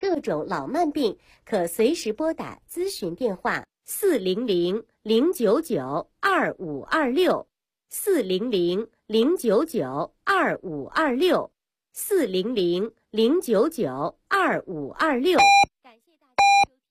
各种老慢病，可随时拨打咨询电话400-099-2526，400-099-2526，400-099-2526。感谢大家的收听。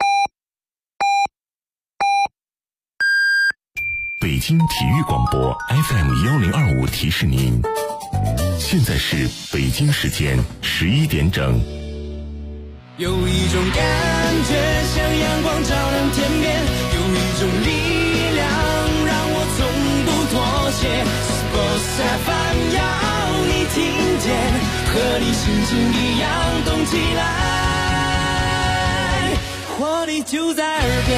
北京体育广播 FM1025提示您，现在是北京时间11点整。 有一种感觉像阳光照亮天边，有一种力量让我从不妥协。Sports FM 要你听见，和你心情一样动起来，活力就在耳边。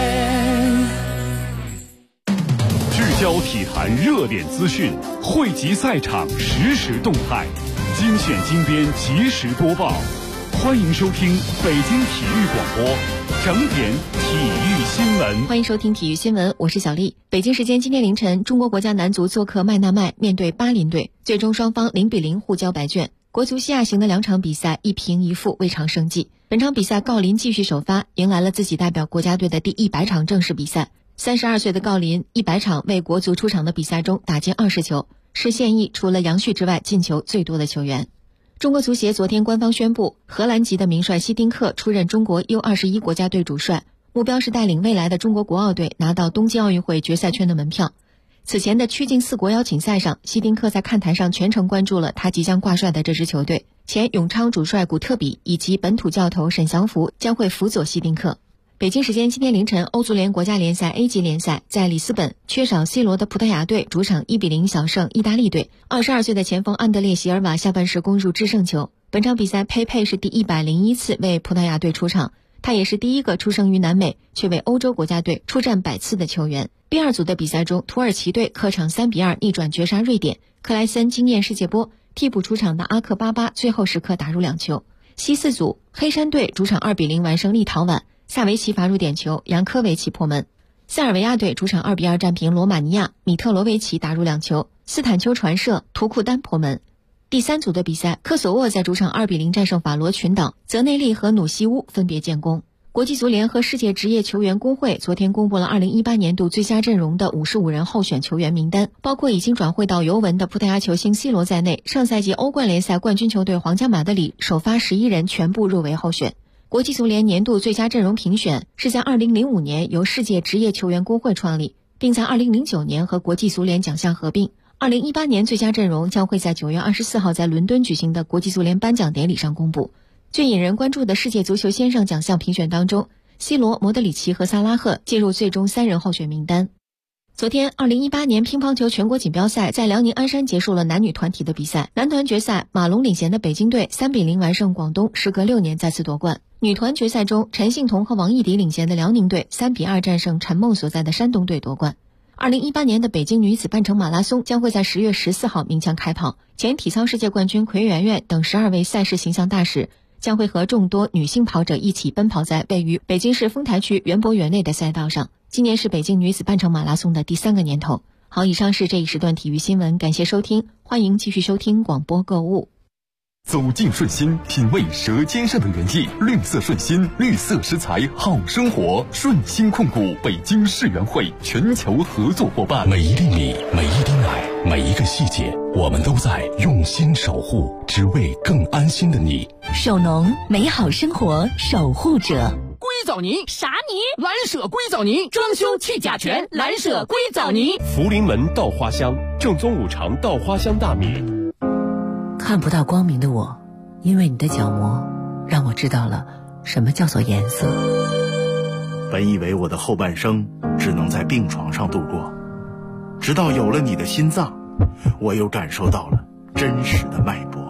聚焦体坛热点资讯，汇集赛场实时动态，精选精编及时播报。欢迎收听北京体育广播整点体育新闻。 欢迎收听体育新闻，我是小丽。北京时间今天凌晨，中国国家男足做客麦纳麦面对巴林队，最终双方0-0互交白卷。国足西亚行的2场比赛1平1负，未尝胜绩。本场比赛郜林继续首发，迎来了自己代表国家队的第100场正式比赛。32岁的郜林100场为国足出场的比赛中打进20球，是现役除了杨旭之外进球最多的球员。中国足协昨天官方宣布，荷兰籍的名帅希丁克出任中国 U21 国家队主帅，目标是带领未来的中国国奥队拿到东京奥运会决赛圈的门票。此前的曲靖4国邀请赛上，希丁克在看台上全程关注了他即将挂帅的这支球队。前永昌主帅古特比以及本土教头沈祥福将会辅佐希丁克。北京时间今天凌晨，欧足联国家联赛 A 级联赛在里斯本，缺少 C 罗的葡萄牙队主场1-0小胜意大利队。22岁的前锋安德烈席尔瓦下半时攻入制胜球。本场比赛佩佩是第101次为葡萄牙队出场，他也是第一个出生于南美却为欧洲国家队出战100次的球员。B2组的比赛中，土耳其队客场3-2逆转绝杀瑞典，克莱森惊艳世界波，替补出场的阿克巴巴最后时刻打入2球。C4组，黑山队主场2-0完胜立陶宛，萨维奇罚入点球，扬科维奇破门。塞尔维亚队主场2-2战平罗马尼亚，米特罗维奇打入2球，斯坦丘传射，图库丹破门。第3组的比赛，科索沃在主场2-0战胜法罗群岛，泽内利和努西乌分别建功。国际足联和世界职业球员工会昨天公布了2018年度最佳阵容的55人候选球员名单，包括已经转会到尤文的葡萄牙球星 C 罗在内，上赛季欧冠联赛冠军球队皇家马德里首发11人全部入围候选。国际足联年度最佳阵容评选是在2005年由世界职业球员工会创立，并在2009年和国际足联奖项合并。2018年最佳阵容将会在9月24号在伦敦举行的国际足联颁奖典礼上公布。最引人关注的世界足球先生奖项评选当中，C 罗、莫德里奇和萨拉赫进入最终3人候选名单。昨天2018年乒乓球全国锦标赛在辽宁鞍山结束了男女团体的比赛，男团决赛马龙领衔的北京队3-0完胜广东，时隔6年再次夺冠。女团决赛中，陈幸同和王艺迪领衔的辽宁队3-2战胜陈梦所在的山东队夺冠。2018年的北京女子半程马拉松将会在10月14号鸣枪开跑，前体操世界冠军奎媛媛等12位赛事形象大使将会和众多女性跑者一起奔跑在位于北京市丰台区园博园内的赛道上。今年是北京女子半程马拉松的第3个年头。好，以上是这一时段体育新闻，感谢收听，欢迎继续收听广播购物。 走进顺心，品味舌尖上的原意，绿色顺心，绿色食材好生活。顺心控股北京世园会全球合作伙伴。每一粒米，每一滴奶，每一个细节，我们都在用心守护，只为更安心的你。 手农，美好生活守护者。 硅藻泥啥泥？ 蓝舍硅藻泥，装修去甲醛，蓝舍硅藻泥。 福临门稻花香，正宗五常稻花香大米。 看不到光明的我，因为你的角膜让我知道了什么叫做颜色。 本以为我的后半生只能在病床上度过，直到有了你的心脏，我又感受到了真实的脉搏。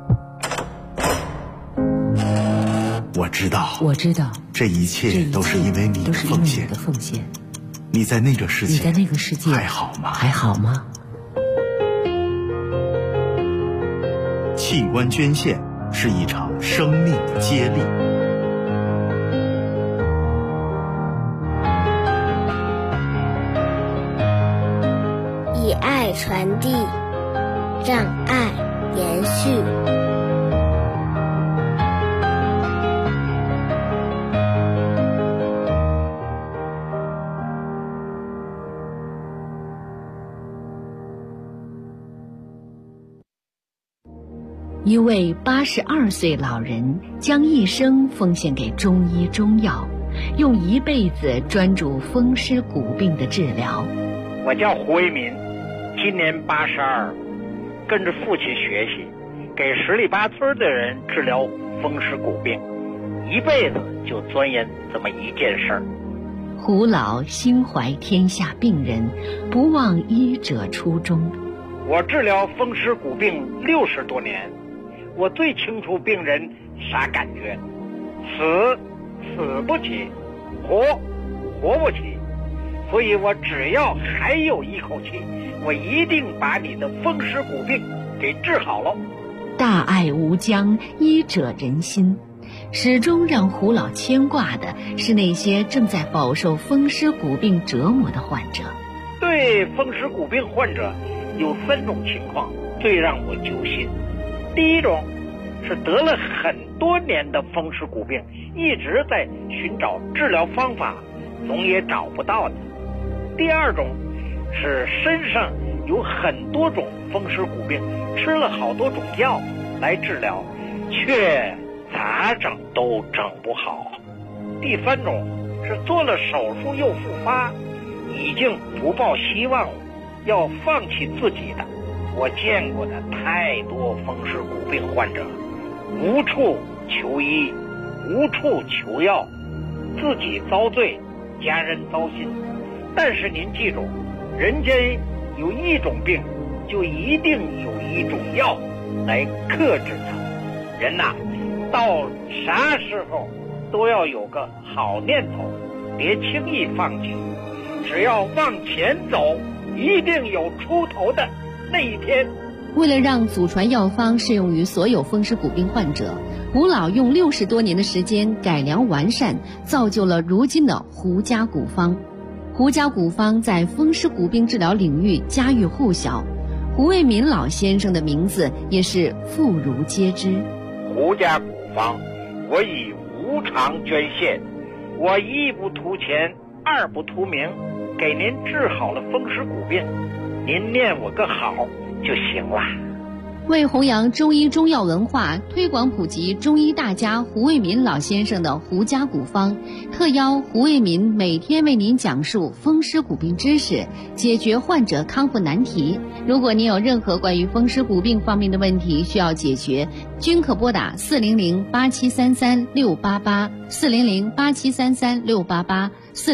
我知道，这一切都是因为你的奉献。你在那个世界还好吗？器官捐献是一场生命的接力。 以爱传递，让爱延续。 一位82岁老人将一生奉献给中医中药，用一辈子专注风湿骨病的治疗。 我叫胡为民，今年82，跟着父亲学习，给十里八村的人治疗风湿骨病，一辈子就钻研这么一件事儿。 胡老心怀天下病人，不忘医者初衷。 我治疗风湿骨病60多年，我最清楚病人啥感觉，死不起，活不起，所以我只要还有一口气，我一定把你的风湿骨病给治好了。 大爱无疆，医者仁心。始终让胡老牵挂的是那些正在饱受风湿骨病折磨的患者。 对风湿骨病患者有3种情况最让我揪心。第一种是得了很多年的风湿骨病，一直在寻找治疗方法，总也找不到的。第二种是身上有很多种风湿骨病，吃了好多种药来治疗，却咋整都整不好。第3种是做了手术又复发，已经不抱希望了，要放弃自己的。我见过的太多风湿骨病患者，无处求医，无处求药，自己遭罪，家人糟心。但是您记住，人间有一种病，就一定有一种药来克制它。人呐，到啥时候都要有个好念头，别轻易放弃，只要往前走，一定有出头的那一天。 为了让祖传药方适用于所有风湿骨病患者，胡老用60多年的时间改良完善，造就了如今的胡家古方。胡家古方在风湿骨病治疗领域家喻户晓，胡为民老先生的名字也是妇孺皆知。 胡家古方，我以无偿捐献，我1不图钱，2不图名，给您治好了风湿骨病，您念我个好就行了。 为弘扬中医中药文化，推广普及中医大家胡为民老先生的胡家古方，特邀胡为民每天为您讲述风湿骨病知识，解决患者康复难题。如果您有任何关于风湿骨病方面的问题需要解决，均可拨打400-8733-688 400-8733-688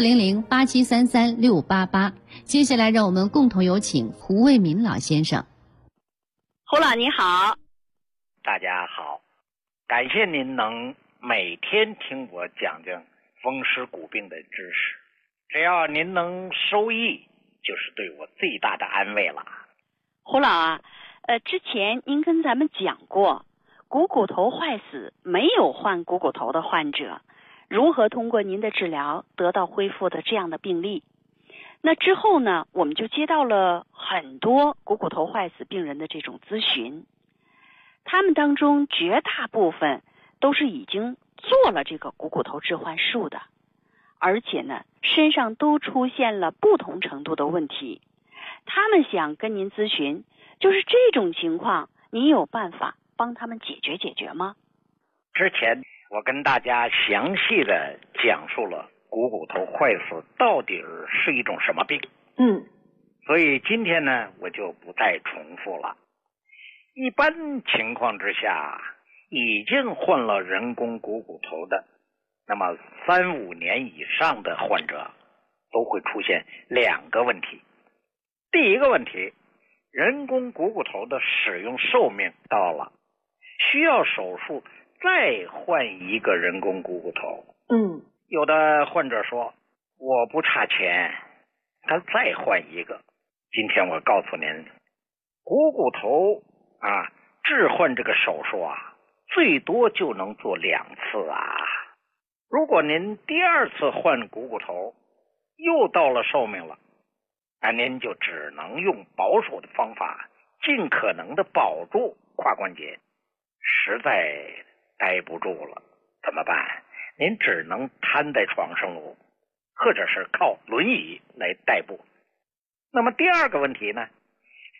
400-8733-688。接下来让我们共同有请胡为民老先生。 胡老你好。 大家好，感谢您能每天听我讲讲风湿骨病的知识，只要您能受益，就是对我最大的安慰了。 胡老啊，之前您跟咱们讲过，股骨头坏死没有换股骨头的患者，如何通过您的治疗得到恢复的这样的病例。那之后呢，我们就接到了很多股骨头坏死病人的这种咨询，他们当中绝大部分都是已经做了这个股骨头置换术的，而且呢，身上都出现了不同程度的问题。他们想跟您咨询，就是这种情况，您有办法帮他们解决吗？ 之前我跟大家详细的讲述了股骨头坏死到底是一种什么病，所以今天呢，我就不再重复了。一般情况之下，已经换了人工股骨头的，那么3-5年以上的患者都会出现2个问题。第一个问题，人工股骨头的使用寿命到了，需要手术再换一个人工股骨头。有的患者说我不差钱，他再换一个。今天我告诉您，股骨头置换这个手术最多就能做2次如果您第2次换股骨头又到了寿命了，您就只能用保守的方法，尽可能的保住胯关节。实在待不住了怎么办？您只能瘫在床上喽，或者是靠轮椅来代步。那么第2个问题呢，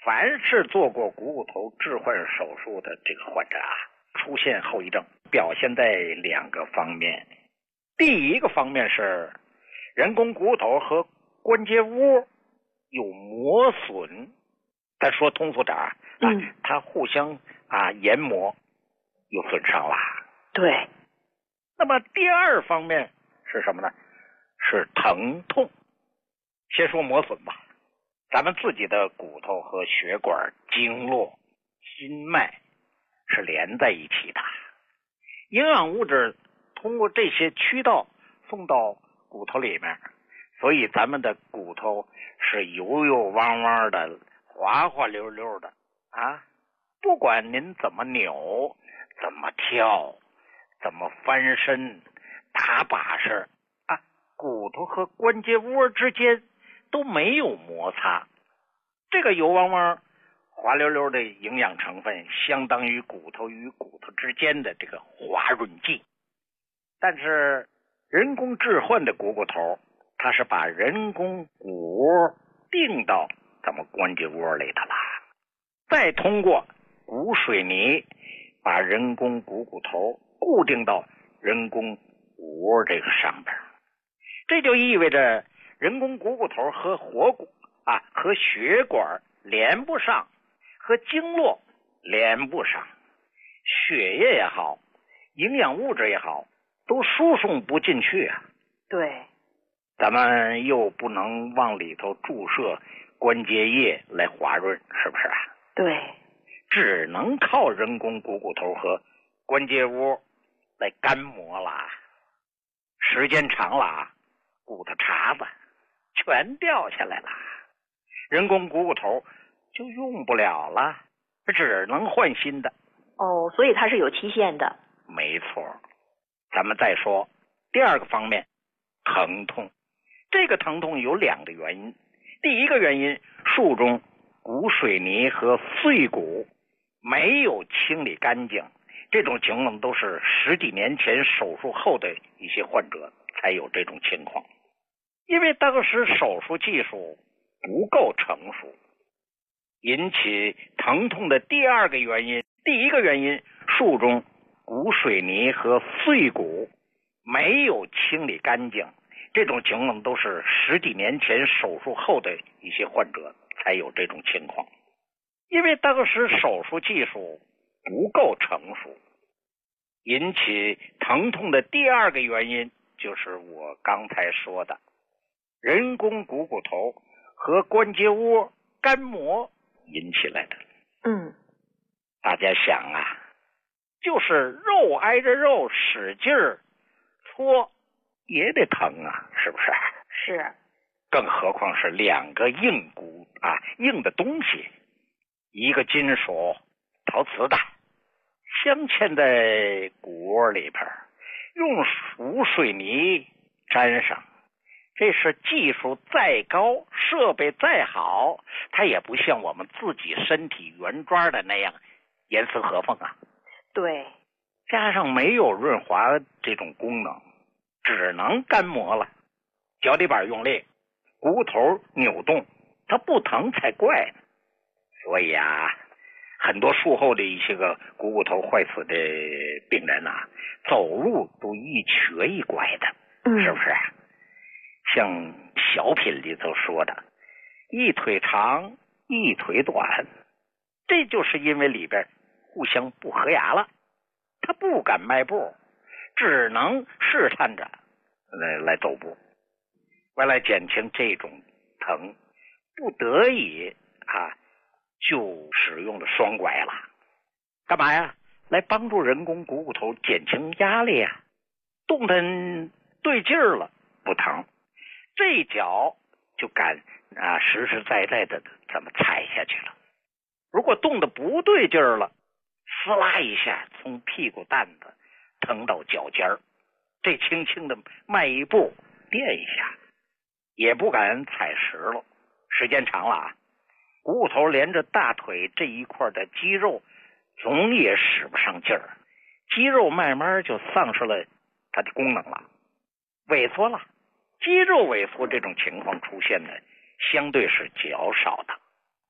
凡是做过股骨头置换手术的这个患者啊，出现后遗症表现在2个方面。第一个方面是人工骨头和关节窝有磨损，咱说通俗点啊，它互相研磨有损伤了。 对。 那么第二方面是什么呢？是疼痛。先说磨损吧，咱们自己的骨头和血管、经络、心脉是连在一起的，营养物质通过这些渠道送到骨头里面，所以咱们的骨头是油油汪汪的，滑滑溜溜的啊！不管您怎么扭、怎么跳、怎么翻身、打把式啊，骨头和关节窝之间都没有摩擦。这个油汪汪、滑溜溜的营养成分，相当于骨头与骨头之间的这个滑润剂。但是人工置换的股骨头，它是把人工骨窝定到咱们关节窝里的了，再通过骨水泥把人工股骨头固定到人工骨窝这个上边。这就意味着人工股骨头和活骨和血管连不上，和经络连不上，血液也好，营养物质也好，都输送不进去啊。 对。 咱们又不能往里头注射关节液来滑润，是不是啊？ 对。 只能靠人工股骨头和关节窝来干磨了。时间长了，骨头茬子全掉下来了，人工股骨头就用不了了，只能换新的。 哦，所以它是有期限的。 没错。咱们再说第二个方面，疼痛。这个疼痛有2个原因。第一个原因，术中骨水泥和碎骨没有清理干净，这种情况都是10几年前手术后的一些患者才有这种情况。因为当时手术技术不够成熟，引起疼痛的第2个原因。第一个原因，术中骨水泥和碎骨没有清理干净，这种情况都是10几年前手术后的一些患者才有这种情况。因为当时手术技术不够成熟，引起疼痛的第2个原因就是我刚才说的人工股骨头和关节窝干磨引起来的。大家想啊，就是肉挨着肉使劲儿搓也得疼啊，是不是？ 是。 更何况是2个硬骨硬的东西，一个金属陶瓷的镶嵌在骨窝里边，用骨水泥粘上。这是技术再高，设备再好，它也不像我们自己身体原装的那样严丝合缝啊。 对。 加上没有润滑这种功能，只能干磨了。脚底板用力，骨头扭动，它不疼才怪呢。所以很多术后的一些个股骨头坏死的病人走路都一瘸一拐的，是不是？像小品里头说的，一腿长一腿短，这就是因为里边互相不合牙了，他不敢迈步，只能试探着来走步。为了减轻这种疼，不得已就使用了双拐了。干嘛呀？来帮助人工股骨头减轻压力啊，动弹对劲儿了不疼，这一脚就敢实实在在的这么踩下去了。如果动得不对劲儿了，撕拉一下从屁股蛋子疼到脚尖儿，这轻轻的迈一步垫一下，也不敢踩实了。时间长了股骨头连着大腿这一块的肌肉总也使不上劲儿，肌肉慢慢就丧失了它的功能了，萎缩了。肌肉萎缩这种情况出现的相对是较少的。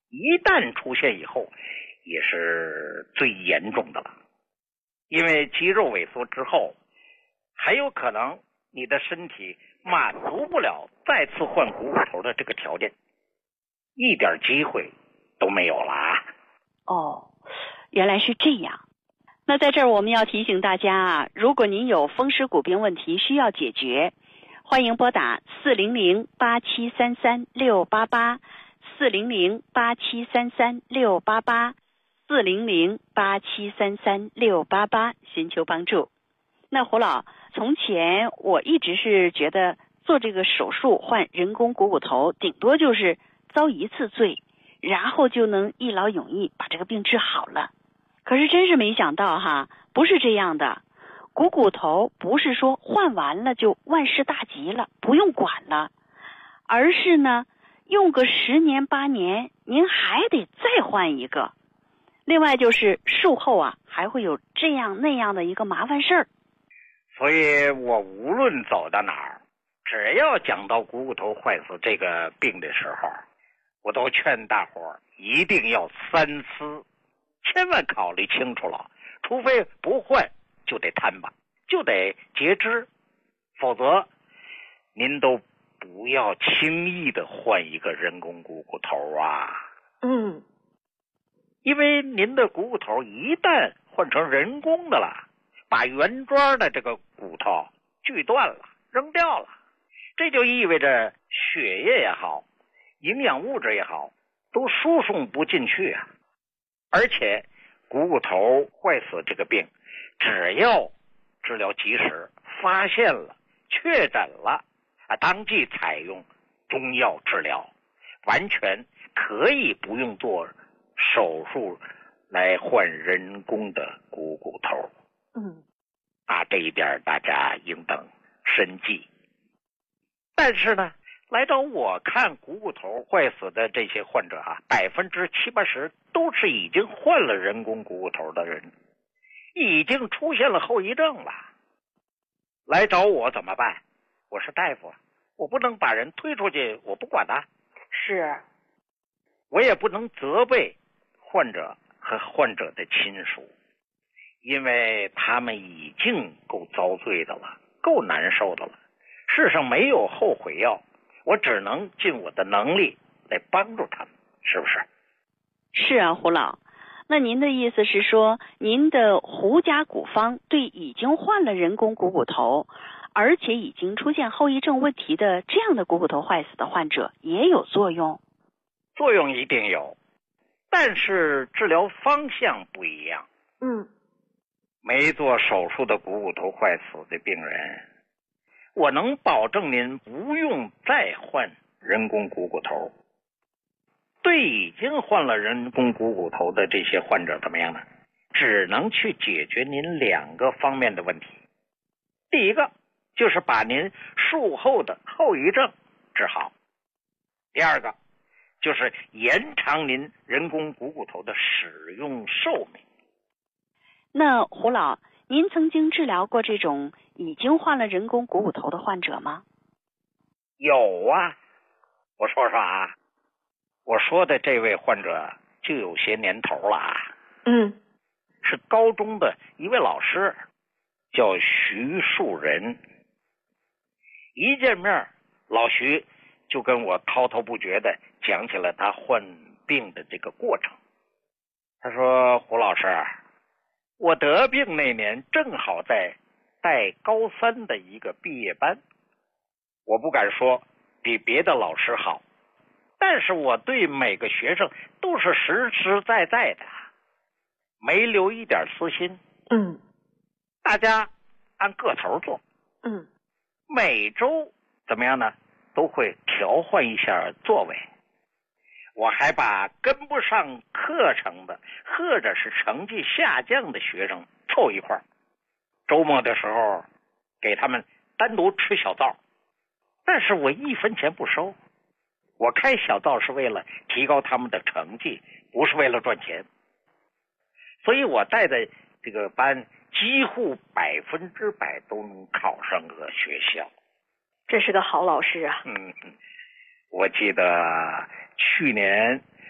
一旦出现以后，也是最严重的了。因为肌肉萎缩之后，还有可能你的身体满足不了再次换股骨头的这个条件，一点机会都没有了啊！ 哦，原来是这样。那在这儿我们要提醒大家啊，如果您有风湿骨病问题需要解决，欢迎拨打400-8733-688 400-8733-688 400-8733-688寻求帮助。那胡老，从前我一直是觉得做这个手术换人工股骨头顶多就是遭一次罪，然后就能一劳永逸把这个病治好了。可是真是没想到哈，不是这样的。股骨头不是说换完了就万事大吉了，不用管了，而是呢用个10年8年您还得再换一个。另外就是术后啊还会有这样那样的一个麻烦事儿。 所以我无论走到哪儿，只要讲到股骨头坏死这个病的时候，我都劝大伙儿一定要三思，千万考虑清楚了，除非不换就得摊吧，就得截肢，否则您都不要轻易的换一个人工股骨头啊。因为您的股骨头一旦换成人工的了，把原装的这个骨头锯断了，扔掉了，这就意味着血液也好，营养物质也好，都输送不进去啊。而且股骨头坏死这个病，只要治疗及时，发现了确诊了啊，当即采用中药治疗，完全可以不用做手术来换人工的股骨头。这一点大家应当深记。但是呢，来找我看股骨头坏死的这些患者啊，70%-80%都是已经换了人工股骨头的人，已经出现了后遗症了。来找我怎么办？我是大夫，我不能把人推出去，我不管他。 是， 我也不能责备患者和患者的亲属，因为他们已经够遭罪的了，够难受的了。世上没有后悔药，我只能尽我的能力来帮助他们，是不是？ 是啊，胡老。那您的意思是说，您的胡家古方对已经换了人工股骨头，而且已经出现后遗症问题的这样的股骨头坏死的患者也有作用？ 作用一定有，但是治疗方向不一样。没做手术的股骨头坏死的病人，我能保证您不用再换人工股骨头。对已经换了人工股骨头的这些患者怎么样呢？只能去解决您2个方面的问题。第一个就是把您术后的后遗症治好，第二个就是延长您人工股骨头的使用寿命。 那胡老，您曾经治疗过这种已经换了人工股骨头的患者吗？ 有啊，我说说啊，我说的这位患者就有些年头了啊。是高中的一位老师，叫徐树仁。一见面，老徐就跟我滔滔不绝的讲起了他患病的这个过程。他说：胡老师，我得病那年正好在带高3的一个毕业班，我不敢说比别的老师好，但是我对每个学生都是实实在在的，没留一点私心。大家按个头做。每周怎么样呢？都会调换一下座位。我还把跟不上课程的或者是成绩下降的学生凑一块儿，周末的时候给他们单独吃小灶，但是我1分钱不收。我开小灶是为了提高他们的成绩，不是为了赚钱。所以我带的这个班几乎100%都能考上个学校。 这是个好老师啊。 我记得去年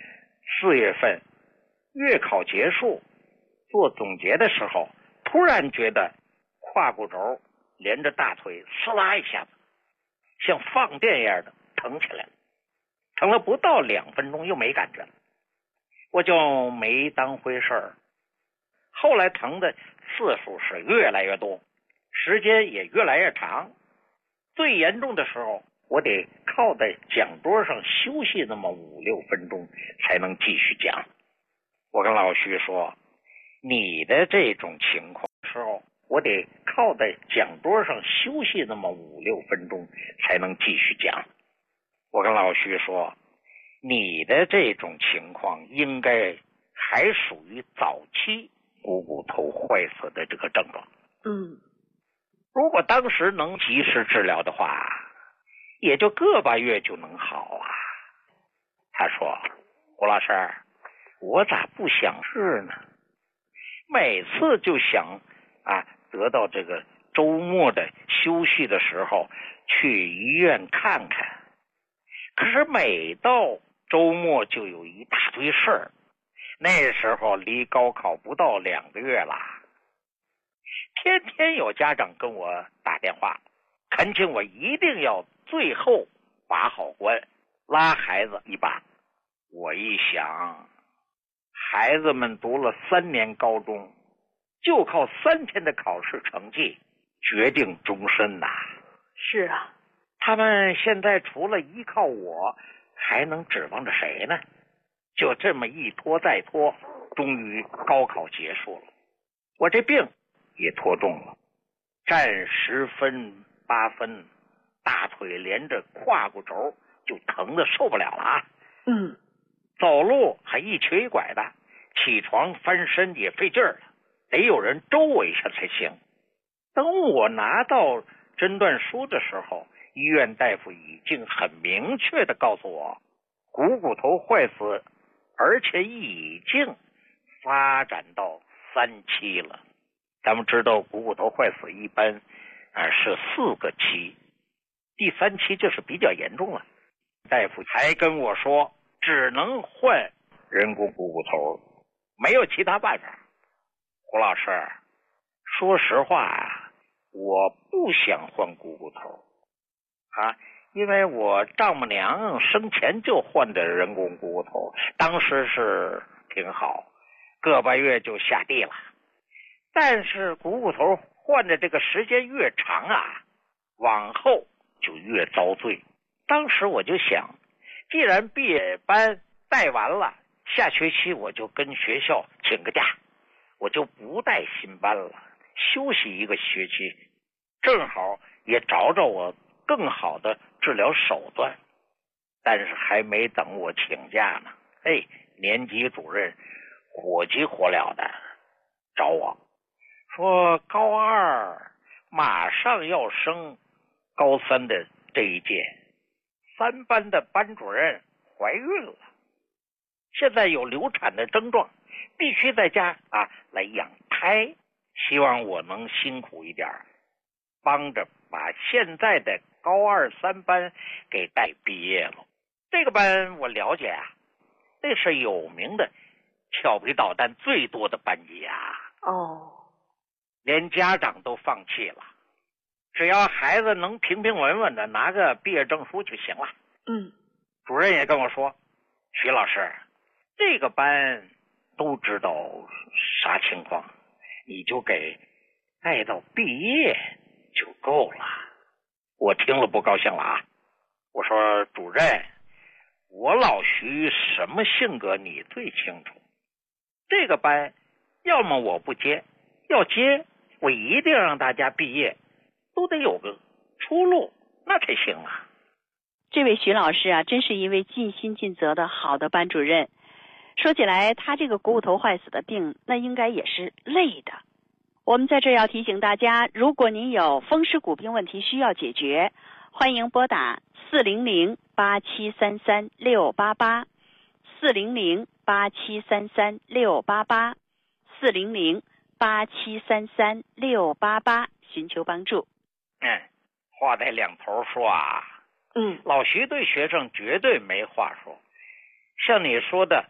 4月份月考结束做总结的时候，突然觉得胯骨轴连着大腿呲啦一下子像放电一样的疼起来了，疼了不到2分钟又没感觉了，我就没当回事儿。后来疼的次数是越来越多，时间也越来越长，最严重的时候我得靠在讲桌上休息那么5-6分钟才能继续讲。我跟老徐说，你的这种情况时候我得靠在讲桌上休息那么5-6分钟才能继续讲。我跟老徐说，你的这种情况应该还属于早期股骨头坏死的这个症状。如果当时能及时治疗的话，也就个把月就能好啊。他说，胡老师，我咋不想治呢？每次就想得到这个周末的休息的时候去医院看看，可是每到周末就有一大堆事儿。那时候离高考不到2个月啦，天天有家长跟我打电话，恳请我一定要最后把好关，拉孩子一把。我一想，孩子们读了3年高中，就靠3天的考试成绩决定终身呐。 是啊， 他们现在除了依靠我，还能指望着谁呢？就这么一拖再拖，终于高考结束了。我这病也拖重了，占10分8分，大腿连着胯骨轴就疼得受不了了啊。走路还一瘸一拐的，起床翻身也费劲儿了，得有人周我一下才行。等我拿到诊断书的时候，医院大夫已经很明确地告诉我，股骨头坏死，而且已经发展到3期了。咱们知道股骨头坏死一般是4个期，第3期就是比较严重了。大夫还跟我说，只能换人工股骨头，没有其他办法。胡老师，说实话我不想换股骨头因为我丈母娘生前就换的人工股骨头，当时是挺好，个把月就下地了。但是股骨头换的这个时间越长往后就越遭罪。当时我就想，既然毕业班带完了，下学期我就跟学校请个假，我就不带新班了，休息1个学期，正好也找找我更好的治疗手段。但是还没等我请假呢，年级主任火急火燎的找我说，高2马上要升高3的这一届，3班的班主任怀孕了，现在有流产的症状，必须在家来养胎，希望我能辛苦一点，帮着把现在的高2、3班给带毕业了。这个班我了解那是有名的调皮捣蛋最多的班级连家长都放弃了，只要孩子能平平稳稳的拿个毕业证书就行了。主任也跟我说，徐老师，这个班都知道啥情况，你就给带到毕业就够了。我听了不高兴了我说，主任，我老徐什么性格你最清楚，这个班要么我不接，要接我一定让大家毕业，都得有个出路，那才行啊。 这位徐老师真是一位尽心尽责的好的班主任。说起来，他这个股骨头坏死的病，那应该也是累的。我们在这要提醒大家，如果您有风湿骨病问题需要解决，欢迎拨打400-8733-688 400-8733-688 400-8733-688寻求帮助。 话在两头说老徐对学生绝对没话说。像你说的，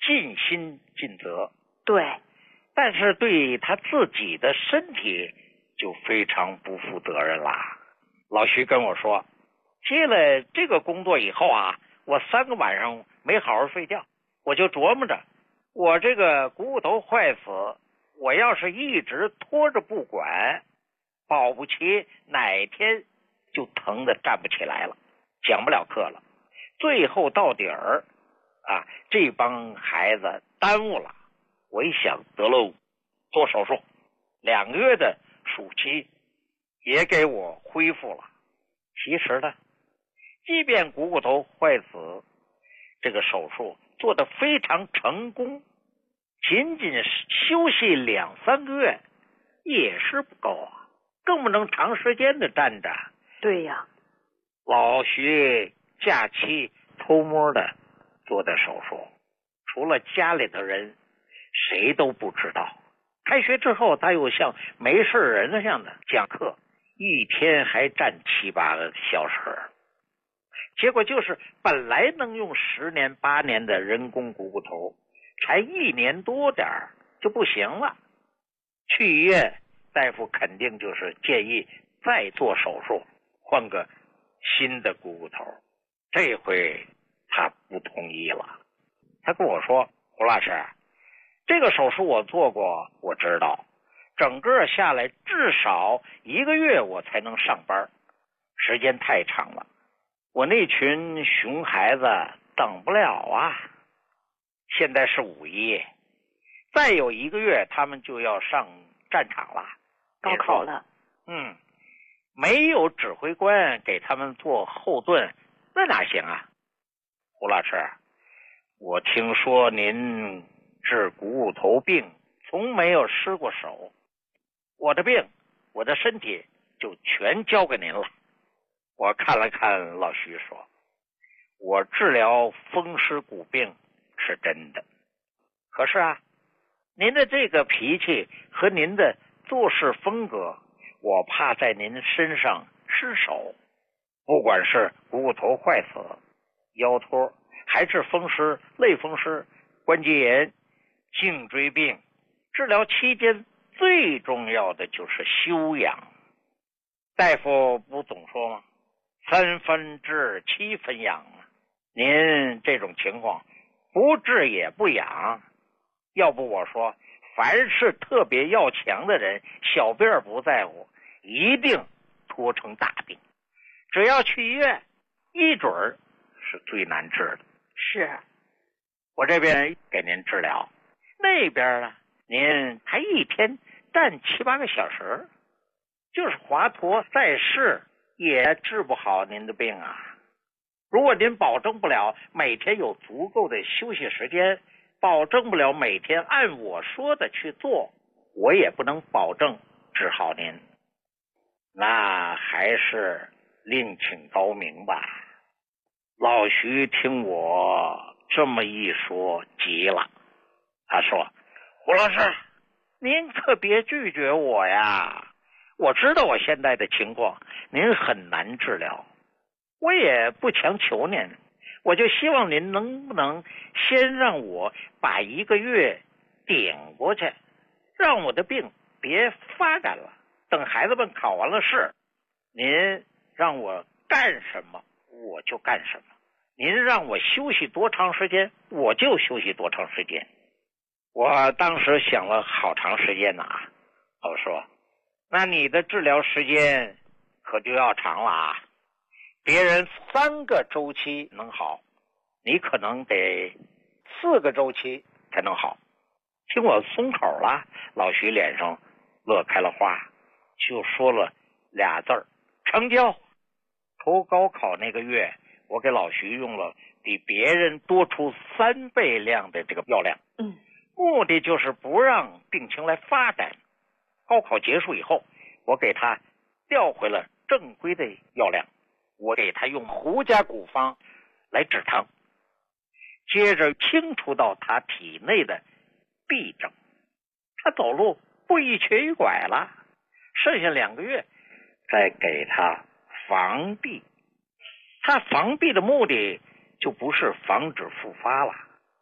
尽心尽责。 对， 但是对他自己的身体就非常不负责任啦。老徐跟我说，接了这个工作以后啊，我3个晚上没好好睡觉，我就琢磨着，我这个股骨头坏死，我要是一直拖着不管，保不齐哪天就疼得站不起来了，讲不了课了。最后到底儿啊，这帮孩子耽误了。我一想，得喽，做手术，2个月的暑期也给我恢复了。其实呢，即便股骨头坏死，这个手术做得非常成功，仅仅休息2-3个月也是不够啊，更不能长时间的站着。 对呀， 老徐假期偷摸的做的手术，除了家里的人谁都不知道。开学之后他又像没事人似的讲课，一天还站7-8个小时，结果就是本来能用10年8年的人工股骨头，才1年多点儿就不行了。去医院，大夫肯定就是建议再做手术，换个新的股骨头。这回他不同意了，他跟我说，胡老师，这个手术我做过，我知道整个下来至少1个月我才能上班，时间太长了，我那群熊孩子等不了啊。现在是5一，再有1个月他们就要上战场了， 高考了。 没有指挥官给他们做后盾，那哪行啊？胡老师，我听说您治股骨头病从没有失过手，我的病，我的身体就全交给您了。我看了看老徐说，我治疗风湿骨病是真的，可是啊，您的这个脾气和您的做事风格，我怕在您身上失手。不管是股骨头坏死、腰托，还是风湿、类风湿、关节炎、颈椎病，治疗期间最重要的就是休养。大夫不总说吗？3分治7分养啊。您这种情况不治也不养，要不我说，凡是特别要强的人，小病不在乎，一定拖成大病。只要去医院，一准儿是最难治的。 是， 我这边给您治疗，那边呢，您还一天站7-8个小时，就是华佗在世也治不好您的病啊。如果您保证不了每天有足够的休息时间，保证不了每天按我说的去做，我也不能保证治好您。那还是另请高明吧。老徐听我这么一说急了，他说，胡老师，您可别拒绝我呀，我知道我现在的情况您很难治疗，我也不强求您，我就希望您能不能先让我把1个月顶过去，让我的病别发展了，等孩子们考完了试，您让我干什么我就干什么，您让我休息多长时间我就休息多长时间。我当时想了好长时间呐，我说，那你的治疗时间可就要长了啊，别人3个周期能好，你可能得4个周期才能好。听我松口了，老徐脸上乐开了花，就说了2字儿，成交。投高考那个月，我给老徐用了比别人多出3倍量的这个药量，目的就是不让病情来发展。高考结束以后，我给他调回了正规的药量，我给他用胡家古方来止疼，接着清除到他体内的痹症，他走路不一瘸一拐了。剩下2个月再给他防痹，他防痹的目的就不是防止复发了，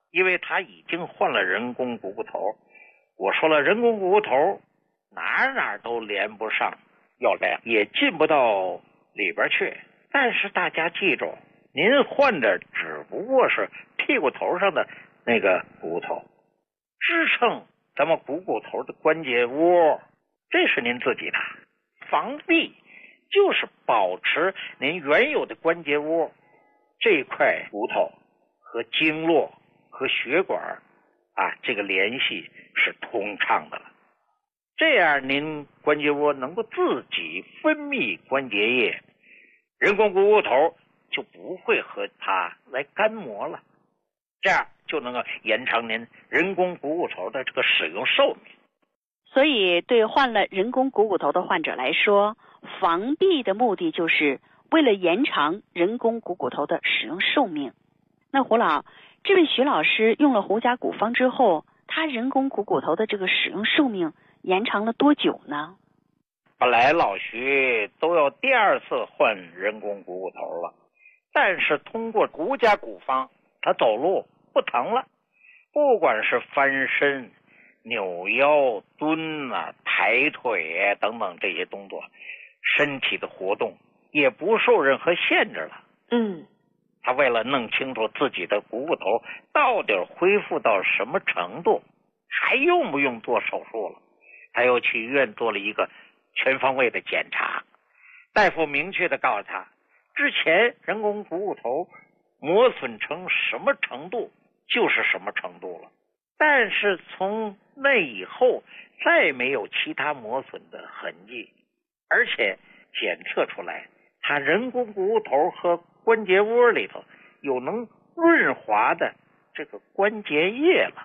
因为他已经换了人工股骨头。我说了，人工股骨头哪都连不上药量，也进不到里边去。但是大家记住，您换的只不过是屁股头上的那个骨头，支撑咱们股骨头的关节窝，这是您自己的。防壁就是保持您原有的关节窝这块骨头和经络和血管这个联系是通畅的了。这样您关节窝能够自己分泌关节液，人工股骨头就不会和它来干磨了，这样就能够延长您人工股骨头的这个使用寿命。 所以对换了人工股骨头的患者来说，防壁的目的就是为了延长人工股骨头的使用寿命。那胡老，这位徐老师用了胡家古方之后，他人工股骨头的这个使用寿命延长了多久呢？ 本来老徐都要第二次换人工股骨头了，但是通过胡家古方，他走路不疼了，不管是翻身、扭腰、蹲抬腿等等这些动作，身体的活动也不受任何限制了。他为了弄清楚自己的股骨头到底恢复到什么程度，还用不用做手术了，他又去医院做了一个全方位的检查。大夫明确的告诉他，之前人工股骨头磨损成什么程度就是什么程度了，但是从那以后再没有其他磨损的痕迹，而且检测出来他人工股骨头和关节窝里头有能润滑的这个关节液了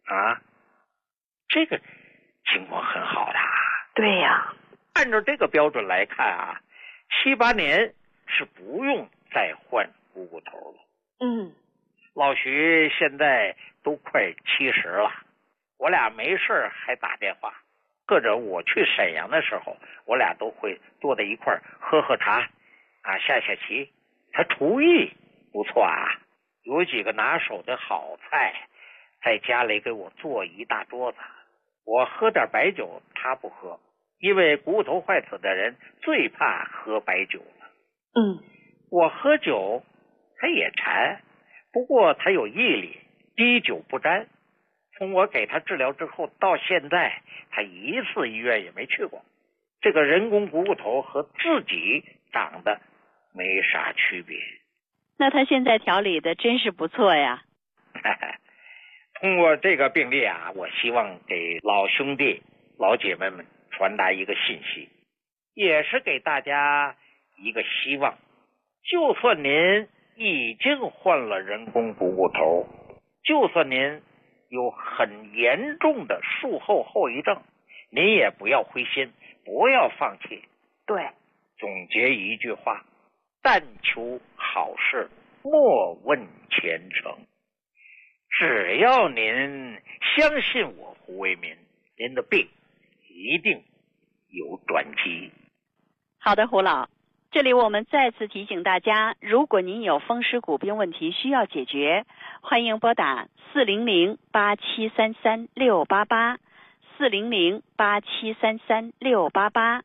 这个情况很好的。 对呀， 按照这个标准来看7、8年是不用再换股骨头了。老徐现在都快70了，我俩没事还打电话，或者我去沈阳的时候，我俩都会坐在一块儿喝茶下棋。他厨艺不错有几个拿手的好菜，在家里给我做一大桌子。我喝点白酒他不喝，因为股骨头坏死的人最怕喝白酒了。我喝酒他也馋，不过他有毅力，滴酒不沾。从我给他治疗之后到现在，他一次医院也没去过。这个人工股骨头和自己长得没啥区别。 那他现在调理的真是不错呀。 通过这个病例我希望给老兄弟老姐妹们传达一个信息，也是给大家一个希望。就算您已经换了人工股骨头，就算您有很严重的术后后遗症，您也不要灰心，不要放弃。 对， 总结一句话，但求好事，莫问前程。只要您相信我胡为民，您的病一定有转机。 好的，胡老，这里我们再次提醒大家，如果您有风湿骨病问题需要解决，欢迎拨打400-8733-688 400-8733-688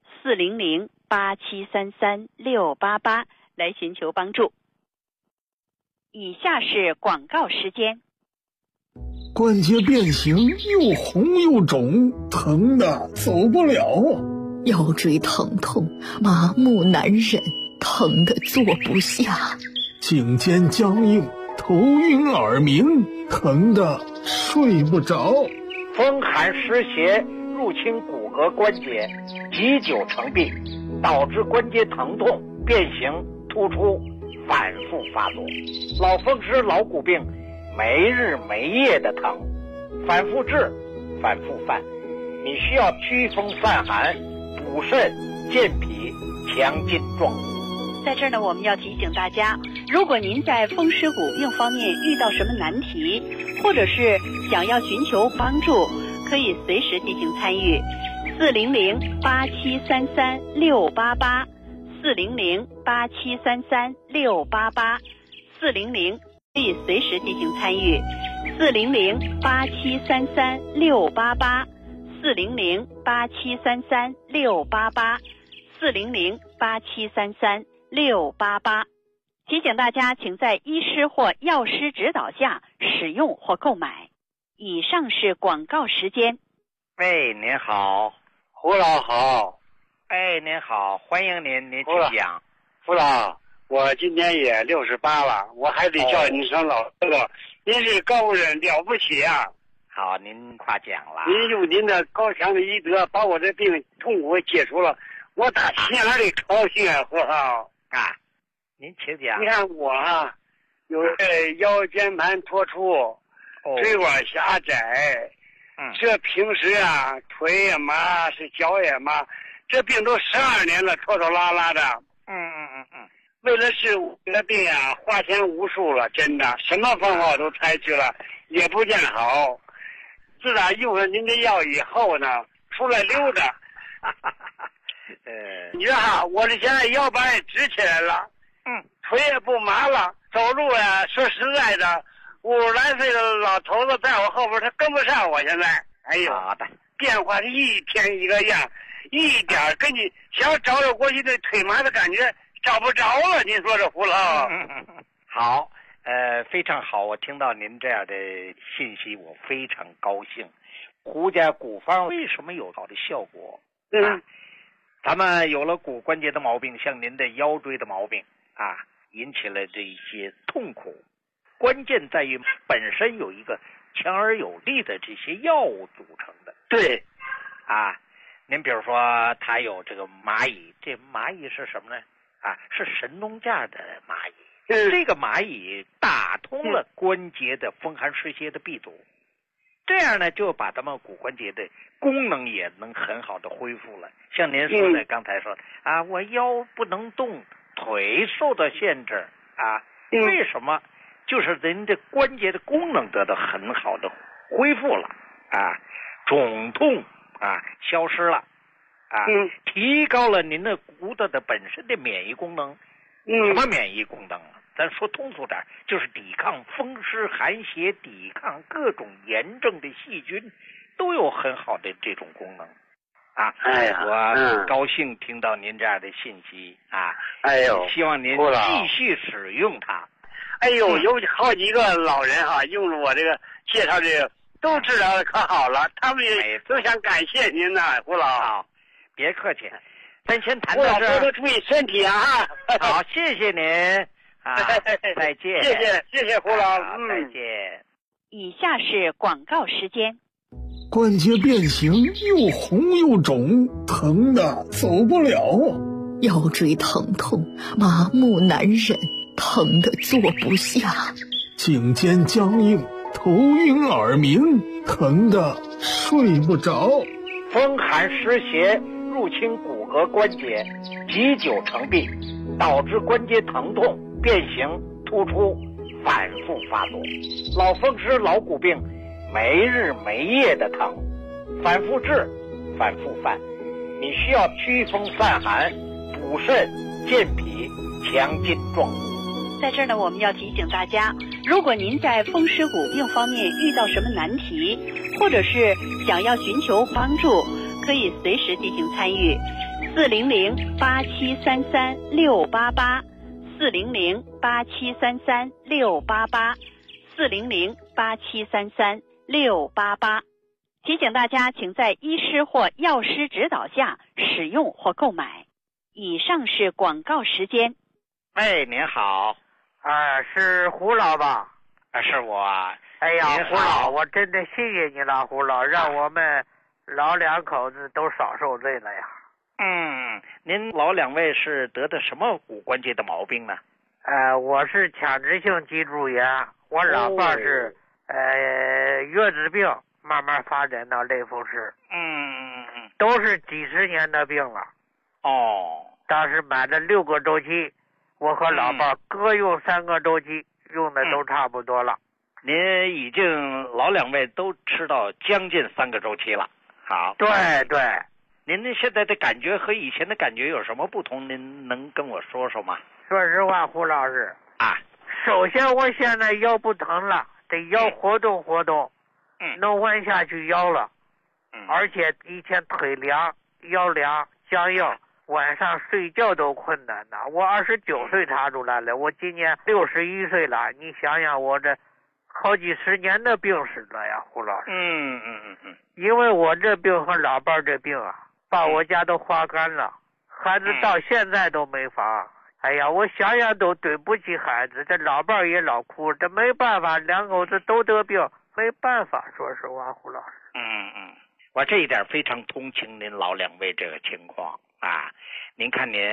400-8733-688来寻求帮助。以下是广告时间。 关节变形，又红又肿，疼的走不了腰椎疼痛，麻木难忍，疼的坐不下。 颈肩僵硬，头晕耳鸣，疼的睡不着。 风寒湿邪入侵骨骼关节，积久成病，导致关节疼痛、变形、突出，反复发作。老风湿、老骨病，没日没夜的疼，反复治，反复犯。你需要祛风散寒、补肾健脾、强筋壮骨。 在这儿呢，我们要提醒大家，如果您在风湿骨病方面遇到什么难题，或者是想要寻求帮助，可以随时进行参与。400-8733-688 400-8733-688 400可以随时进行参与。 400-8733-688，400-8733-688，400-8733-688。提醒大家，请在医师或药师指导下使用或购买。以上是广告时间。 喂，您好， 胡老好。 哎，您好，欢迎您，您请讲。 胡老，我今年也68了，我还得叫您声老哥哥。您是高人了不起啊！ 好，您夸奖了。 您用您的高强的医德，把我的病痛苦解除了，我打心眼里高兴啊，胡老啊。您请讲。 你看我啊，有腰间盘突出，腿管狭窄。这平时啊，腿也麻，是脚也麻，这病都12年了，拖拖拉拉的。为了治我的病啊，花钱无数了，真的，什么方法都采取了，也不见好。自打用了您的药以后呢，出来溜达。你看我这现在腰板也直起来了，腿也不麻了，走路呀，说实在的，50来岁的老头子在我后边，他跟不上我现在。哎呦，变化是一天一个样，一点跟你想找找过去的腿麻的感觉找不着了。您说这胡老？ 好，非常好，我听到您这样的信息，我非常高兴。胡家古方为什么有好的效果？咱们有了骨关节的毛病，像您的腰椎的毛病啊，引起了这一些痛苦，关键在于本身有一个强而有力的这些药物组成的。 对， 啊，您比如说它有这个蚂蚁，这蚂蚁是什么呢？啊，是神农架的蚂蚁。这个蚂蚁打通了关节的风寒湿邪的闭阻，这样呢就把咱们骨关节的功能也能很好的恢复了。像您说的，刚才说啊，我腰不能动，腿受到限制啊，为什么？就是人的关节的功能得到很好的恢复了啊，肿痛啊消失了啊，提高了您的骨头的本身的免疫功能。什么免疫功能啊？咱说通俗点，就是抵抗风湿寒邪，抵抗各种炎症的细菌，都有很好的这种功能啊。我高兴听到您这样的信息啊。希望您继续使用它。 有好几个老人哈，用了我这个介绍这个，都治疗的可好了，他们也都想感谢您呢，胡老。 好，别客气，咱先谈到这儿。 胡老多注意身体啊！ 好，谢谢您啊，再见。 谢谢胡老， 再见。 以下是广告时间。 关节变形，又红又肿，疼的走不了。 腰椎疼痛，麻木难忍，疼得坐不下。 颈肩僵硬，头晕耳鸣，疼得睡不着。 风寒湿邪入侵骨骼关节，积久成病，导致关节疼痛、变形、突出，反复发作。老风湿、老骨病，没日没夜的疼，反复治，反复犯。你需要祛风散寒，补肾健脾，强筋壮骨。 在这儿呢，我们要提醒大家，如果您在风湿骨病方面遇到什么难题，或者是想要寻求帮助，可以随时进行参与。400-8733-688，400-8733-688，400-8733-688。提醒大家，请在医师或药师指导下使用或购买。以上是广告时间。 您好。 是胡老吧？ 是我。 哎呀，胡老，我真的谢谢你了，胡老，让我们老两口子都少受罪了呀。 您老两位是得的什么骨关节的毛病呢？ 我是强直性脊柱炎，我老伴是月子病，慢慢发展到类风湿。都是几十年的病了。当时买了6个周期，我和老伴各用3个周期，用的都差不多了。 您已经老两位都吃到将近3个周期了。好。 对。 您现在的感觉和以前的感觉有什么不同？您能跟我说说吗？ 说实话，胡老师首先我现在腰不疼了， 得腰活动活动，能弯下去腰了，而且以前腿凉、腰凉、僵硬，晚上睡觉都困难的。我29岁查出来了，我今年61岁了，你想想我这好几十年的病史了呀，胡老师。因为我这病和老伴这病啊，把我家都花干了，孩子到现在都没房。哎呀，我想想都对不起孩子，这老伴也老哭，这没办法，两口子都得病，没办法，说实话，胡老师。 我这一点非常同情您老两位这个情况啊。您看您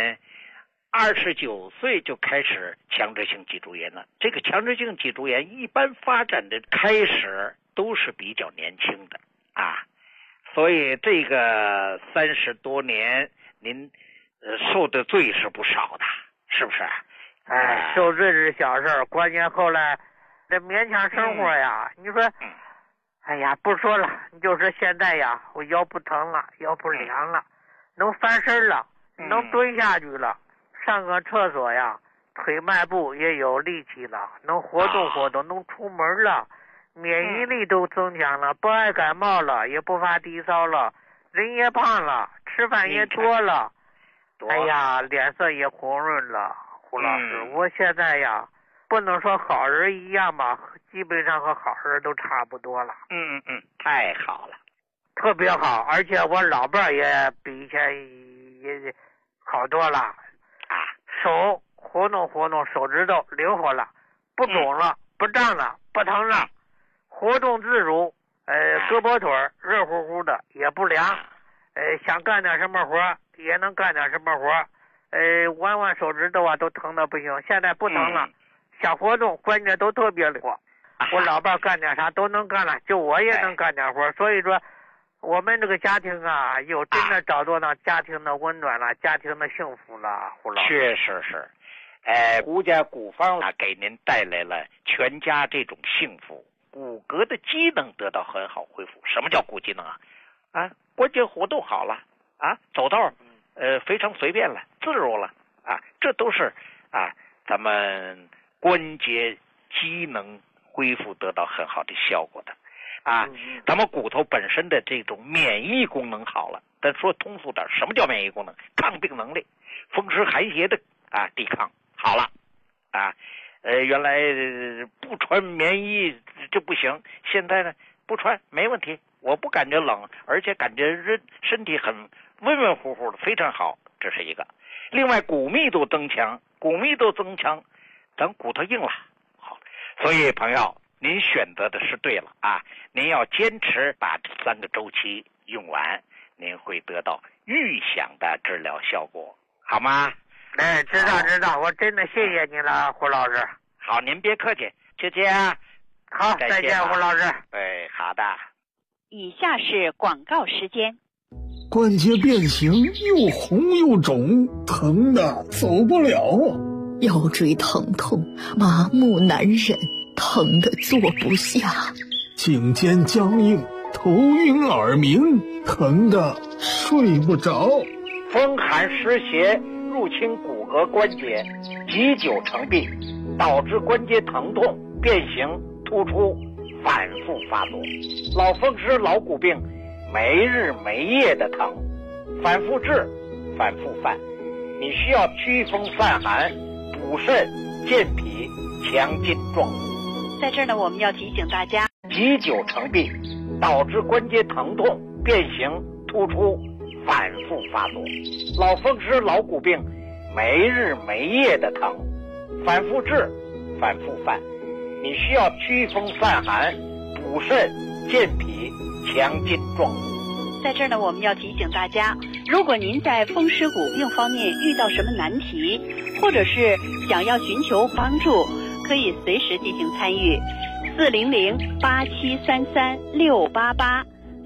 29岁就开始强直性脊柱炎了，这个强直性脊柱炎一般发展的开始都是比较年轻的啊，所以这个30多年您受的罪是不少的，是不是？ 受罪是小事，关键后来这勉强生活呀，你说哎呀，不说了，你就说现在呀，我腰不疼了，腰不凉了，能翻身了，能蹲下去了，上个厕所呀，腿迈步也有力气了，能活动活动，能出门了，免疫力都增强了，不爱感冒了，也不发低烧了，人也胖了，吃饭也多了，哎呀，脸色也红润了。胡老师，我现在呀，不能说好人一样吧，基本上和好人都差不多了。 太好了， 特别好，而且我老伴儿也比以前也好多了。手活动活动，手指头灵活了，不肿了，不胀了，不疼了，活动自如。胳膊腿热乎乎的，也不凉。想干点什么活也能干点什么活。弯弯手指头啊，都疼的不行，现在不疼了。想活动，关键都特别灵活。我老伴干点啥都能干了，就我也能干点活。所以说，我们这个家庭啊，又真的找到了家庭的温暖了，家庭的幸福了。胡老师， 确实是。胡家古方啊，给您带来了全家这种幸福，骨骼的机能得到很好恢复。什么叫骨机能啊？关节活动好了啊，走道非常随便了，自如了啊，这都是咱们关节机能恢复得到很好的效果的啊。咱们骨头本身的这种免疫功能好了，但说通俗点，什么叫免疫功能？抗病能力，风湿寒邪的抵抗好了啊。原来不穿棉衣这不行，现在呢不穿没问题，我不感觉冷，而且感觉身体很温温乎乎的，非常好，这是一个。另外骨密度增强，咱骨头硬了，好。所以朋友，您选择的是对了啊，您要坚持把这3个周期用完，您会得到预想的治疗效果，好吗？ 知道，我真的谢谢你了，胡老师。 好，您别客气，就这样。 好，再见，胡老师。 好的。 以下是广告时间。 关节变形，又红又肿，疼的走不了啊！ 腰椎疼痛，麻木难忍，疼的坐不下； 颈肩僵硬，头晕耳鸣，疼的睡不着。 风寒湿邪入侵骨骼关节，积久成病，导致关节疼痛、变形、突出，反复发作。老风湿、老骨病，没日没夜的疼，反复治，反复犯。你需要驱风散寒、补肾、健脾、强筋壮骨。 在这儿呢，我们要提醒大家， 积久成病，导致关节疼痛、变形、突出，反复发作。老风湿、老骨病，没日没夜的疼，反复治，反复犯。你需要驱风散寒、补肾、健脾、强筋壮骨。 在这儿呢，我们要提醒大家，如果您在风湿骨病方面遇到什么难题，或者是想要寻求帮助，可以随时进行参与。400-8733-688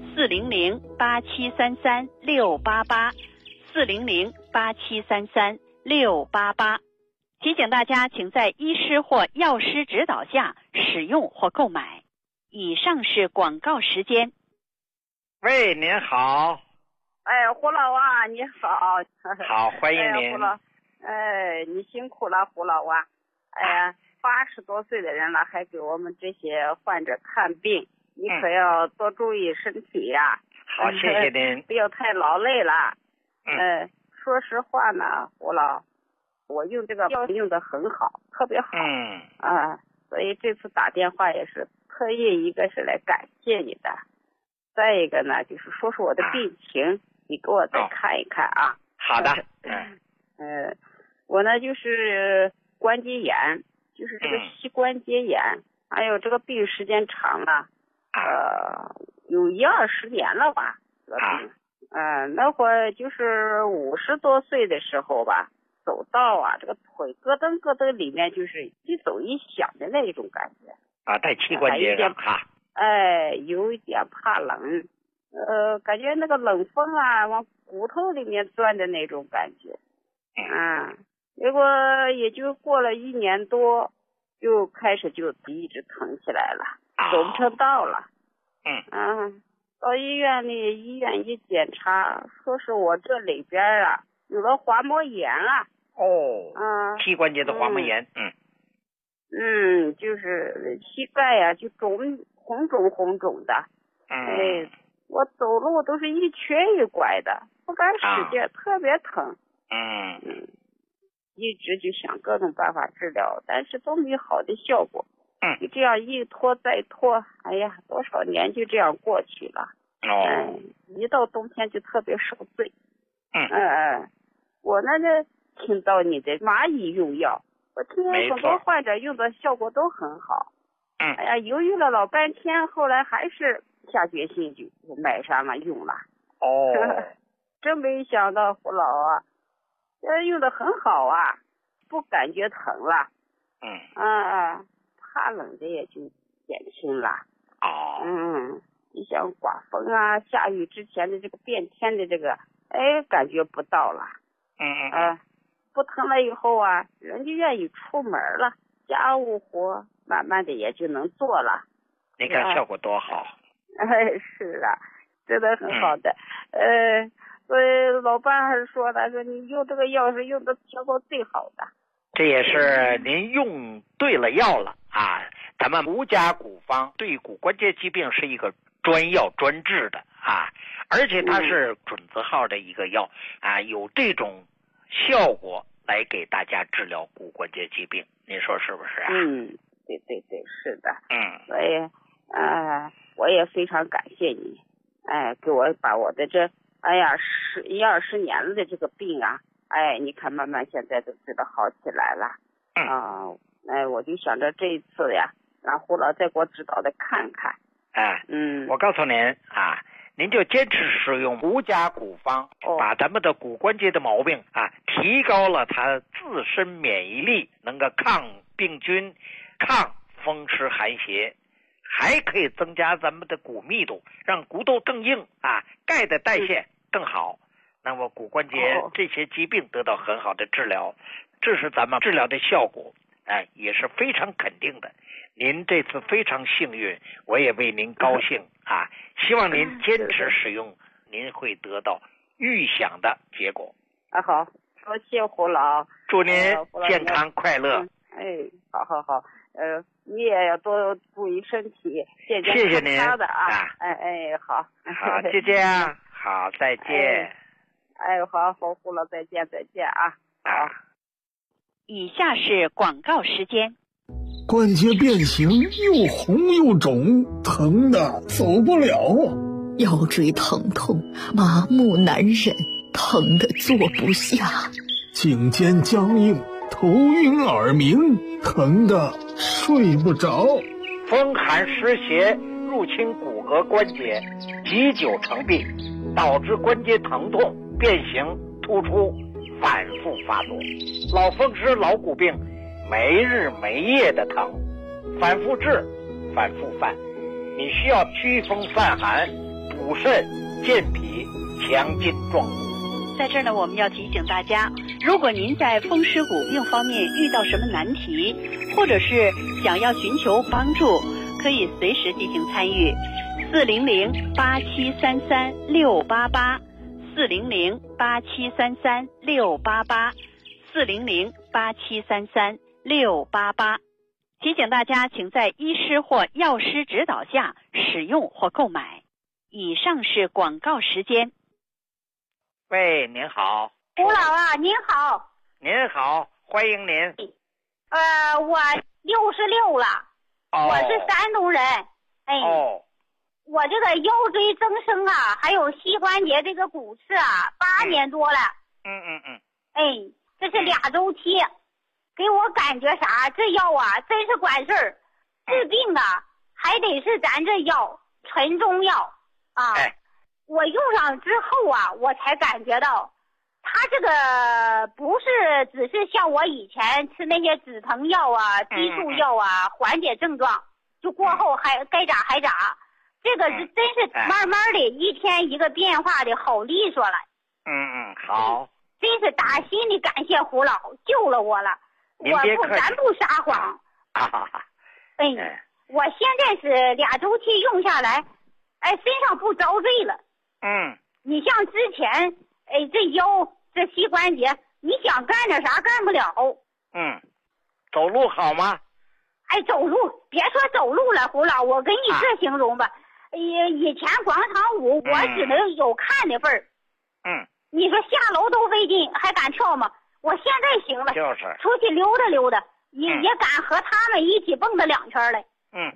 400-8733-688 400-8733-688。提醒大家，请在医师或药师指导下使用或购买。以上是广告时间。 喂，您好。 胡老啊，你好。 好，欢迎您。 胡老，你辛苦了，胡老啊。 80多岁的人了，还给我们这些患者看病，你可要多注意身体呀。 好，谢谢您。 不要太劳累了。说实话呢，胡老，我用这个药用的很好，特别好。所以这次打电话也是特意，一个是来感谢你的，再一个呢就是说说我的病情，你给我再看一看啊。 好的。 我呢就是关节炎，就是这个膝关节炎，还有这个病时间长了，有10-20年了吧，这个病。那会儿就是50多岁的时候吧，走道啊，这个腿咯噔咯噔里面就是一走一响的那种感觉。 在膝关节上有一点怕冷，感觉那个冷风啊往骨头里面钻的那种感觉。结果也就过了1年多，就开始就一直疼起来了，走不成道了。到医院里，医院一检查，说是我这里边啊有了滑膜炎了。 膝关节的滑膜炎。 就是膝盖呀就红肿的。我走路都是一瘸一拐的，不敢使劲，特别疼。一直就想各种办法治疗，但是都没好的效果。就这样一拖再拖，哎呀，多少年就这样过去了。一到冬天就特别受罪。我呢听到你的蚂蚁用药，我听很多患者用的效果都很好。哎呀，犹豫了老半天，后来还是下决心就买上了用了。真没想到胡老啊，用的很好啊，不感觉疼了。怕冷的也就减轻了。你像刮风啊、下雨之前的这个变天的这个，感觉不到了。不疼了以后啊，人就愿意出门了，家务活慢慢的也就能做了。 你看效果多好。 是啊，真的很好的。所以老伴还说了，说你用这个药是用的效果最好的。 这也是您用对了药了啊！咱们吴家古方对骨关节疾病是一个专药专治的啊，而且它是准字号的一个药啊，有这种效果来给大家治疗骨关节疾病，您说是不是啊？ 对，是的。所以我也非常感谢你，给我把我的这10-20年了的这个病啊，你看慢慢现在都治得好起来了。我就想着这一次呀，让胡老再给我指导的看看。 我告诉您啊，您就坚持使用吴家古方，把咱们的骨关节的毛病啊，提高了它自身免疫力，能够抗病菌、抗风湿寒邪，还可以增加咱们的骨密度，让骨头更硬啊，钙的代谢更好。那么骨关节这些疾病得到很好的治疗，这是咱们治疗的效果，也是非常肯定的。您这次非常幸运，我也为您高兴啊！希望您坚持使用，您会得到预想的结果。 好，多谢胡老， 祝您健康快乐。 好，你也要多注意身体，健健康康的啊！好， 就这样，好，再见。 好，胡老，再见啊！好。 以下是广告时间。 关节变形，又红又肿，疼的走不了啊！ 腰椎疼痛，麻木难忍，疼的坐不下； 颈肩僵硬，头晕耳鸣，疼的睡不着； 风寒湿邪入侵骨骼关节，积久成病，导致关节疼痛、变形、突出，反复发作。老风湿、老骨病，没日没夜的疼，反复治，反复犯。你需要祛风散寒、补肾健脾、强筋壮骨。 在这儿呢，我们要提醒大家，如果您在风湿骨病方面遇到什么难题，或者是想要寻求帮助，可以随时进行参与。400-8733-688 400-8733-688 400-8733-688 提醒大家，请在医师或药师指导下使用或购买。以上是广告时间。 喂，您好。 胡老啊，您好。 您好，欢迎您。 我66了，我是山东人。我这个腰椎增生啊，还有膝关节这个骨刺啊，8年多了。这是2周期。给我感觉啥？这药啊，真是管事儿。治病啊，还得是咱这药纯中药啊。我用上之后啊，我才感觉到，它这个不是只是像我以前吃那些止疼药啊、激素药啊缓解症状，就过后还该咋还咋。这个是真是慢慢的一天一个变化的好利索了。 好。 真是打心里感谢胡老救了我了。咱不撒谎。我现在是2周期用下来，身上不遭罪了。你像之前，这腰这膝关节，你想干点啥干不了。 走路好吗？ 走路别说走路了，胡老，我跟你这形容吧，以前广场舞我只能有看的份儿。你说下楼都费劲，还敢跳吗？我现在行了， 就是出去溜达溜达，也敢和他们一起蹦跶2圈来。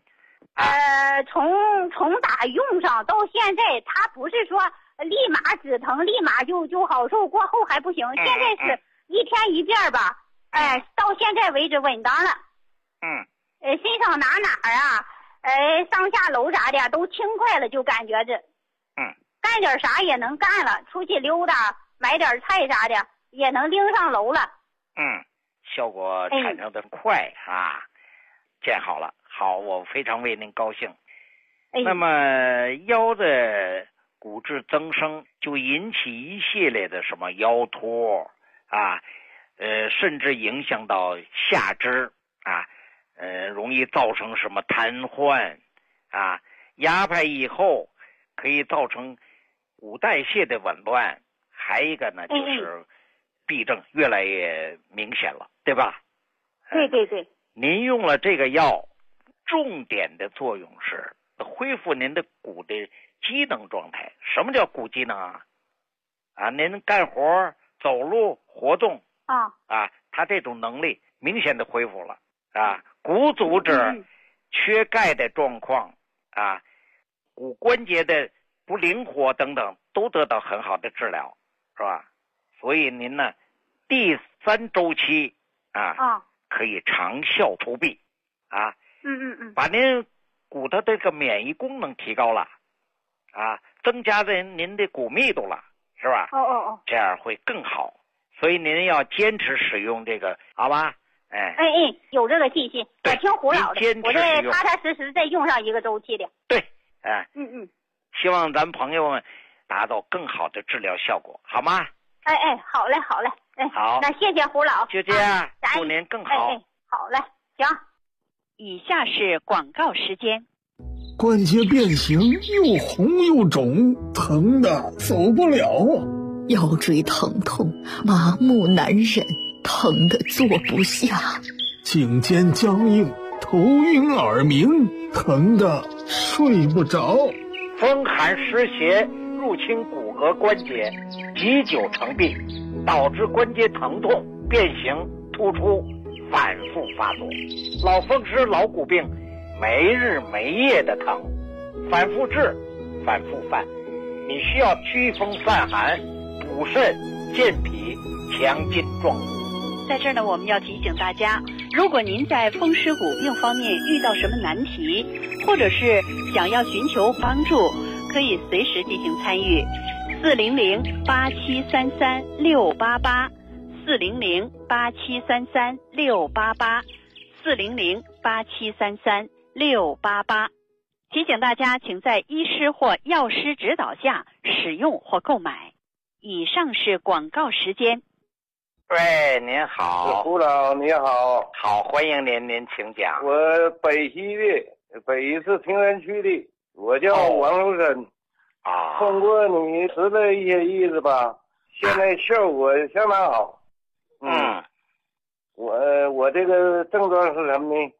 从打用上到现在，他不是说立马止疼，立马就好受，过后还不行。现在是一天一遍吧，到现在为止稳当了。身上哪啊，上下楼啥的都轻快了，就感觉着。干点啥也能干了，出去溜达，买点菜啥的也能拎上楼了。 效果产生的快啊，见好了，好，我非常为您高兴。那么腰的骨质增生就引起一系列的什么腰托啊，甚至影响到下肢啊，容易造成什么瘫痪啊，压迫以后可以造成骨代谢的紊乱，还一个呢就是痹症越来越明显了，对吧？ 对。 您用了这个药，重点的作用是恢复您的骨的机能状态。什么叫骨机能啊？您干活、走路、活动它这种能力明显的恢复了啊。骨组织缺钙的状况啊，骨关节的不灵活等等，都得到很好的治疗，是吧？所以您呢，第3周期可以长效투비啊。把您骨头这个免疫功能提高了啊，增加您的骨密度了，是吧？这样会更好。所以您要坚持使用这个，好吧？ 有这个信心。我听胡老的，我这踏踏实实再用上1个周期的。 对，希望咱朋友们达到更好的治疗效果，好吗？ 好嘞。 好， 那谢谢胡老。 就这样，祝您更好。 好嘞，行。 以下是广告时间。 关节变形，又红又肿，疼的走不了啊！ 腰椎疼痛，麻木难忍，疼的坐不下； 颈肩僵硬，头晕耳鸣，疼的睡不着； 风寒湿邪入侵骨骼关节，积久成病，导致关节疼痛、变形、突出，反复发作。老风湿、老骨病，没日没夜的疼，反复治，反复犯。你需要祛风散寒、补肾健脾、强筋壮骨。 在这儿呢，我们要提醒大家，如果您在风湿骨病方面遇到什么难题，或者是想要寻求帮助，可以随时进行参与。400-8733-688，400-8733-688，400-8733-688。提醒大家，请在医师或药师指导下使用或购买。以上是广告时间。 喂，您好。 胡老，你好。 好，欢迎您，您请讲。 我北西的，北是平原区的，我叫王荣生。通过你吃了一些日子吧，现在效果相当好。我这个症状是什么呢？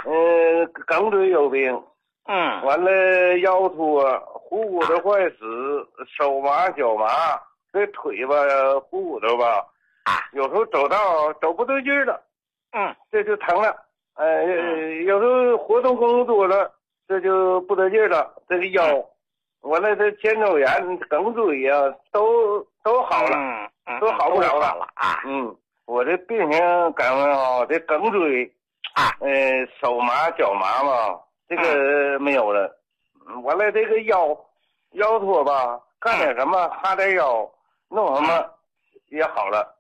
颈椎有病。完了腰突啊，股骨头坏死，手麻脚麻，这腿吧股骨头吧，有时候走道走不对劲儿了，这就疼了。有时候活动工作了，这就不得劲儿了。这个腰，完了这肩周炎、颈椎啊，都好了，都好不了了啊。我这病情感觉啊，这颈椎手麻脚麻嘛。这个没有了，完了这个腰托吧，干点什么哈点腰，弄什么也好了。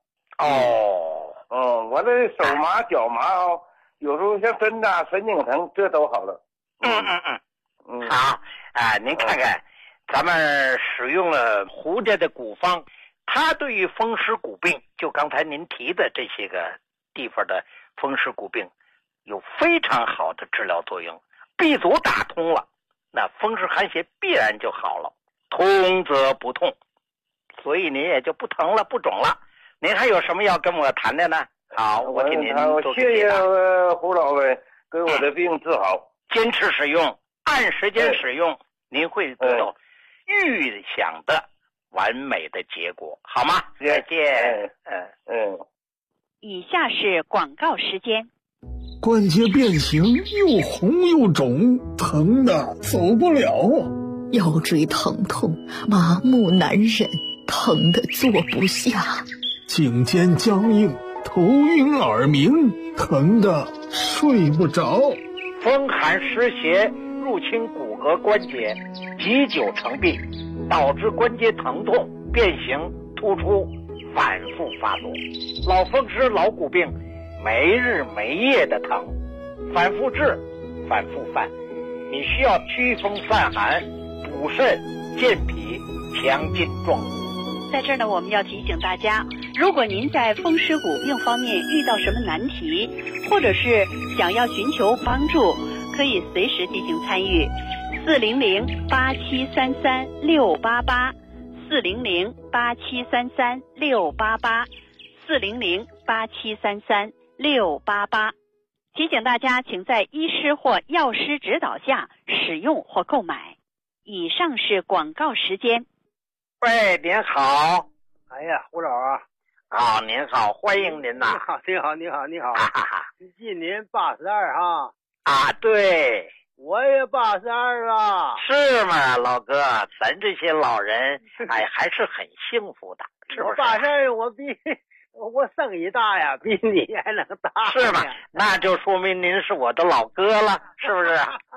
完了手麻脚麻有时候像针扎、神经疼，这都好了。 好您看看，咱们使用了胡家的古方，它对于风湿骨病，就刚才您提的这些个地方的风湿骨病，有非常好的治疗作用。B 组打通了，那风湿寒邪必然就好了，通则不痛，所以您也就不疼了不肿了。您还有什么要跟我谈的呢？好，我给您做谢谢胡老伟给我的病治好。 坚持使用，按时间使用，您会得到预想的完美的结果，好吗？再见。 以下是广告时间。 关节变形，又红又肿，疼的走不了啊！ 腰椎疼痛，麻木难忍，疼的坐不下； 颈肩僵硬，头晕耳鸣，疼的睡不着。 风寒湿邪入侵骨骼关节，积久成病，导致关节疼痛、变形、突出，反复发作。老风湿、老骨病。没日没夜的疼，反复治，反复犯，你需要驱风散寒、补肾、健脾、强筋壮骨。 在这儿呢，我们要提醒大家，如果您在风湿骨病方面遇到什么难题，或者是想要寻求帮助，可以随时进行参与。400-8733-688，400-8733-688，400-8733-688。提醒大家，请在医师或药师指导下使用或购买。以上是广告时间。 喂，您好。 哎呀，胡老啊。 您好，欢迎您呐。 你好。今年82哈。 对。 我也82了。 是吗，老哥？咱这些老人，还是很幸福的，是不是 ？82，我生意大呀，比你还能大。 是吗？那就说明您是我的老哥了，是不是？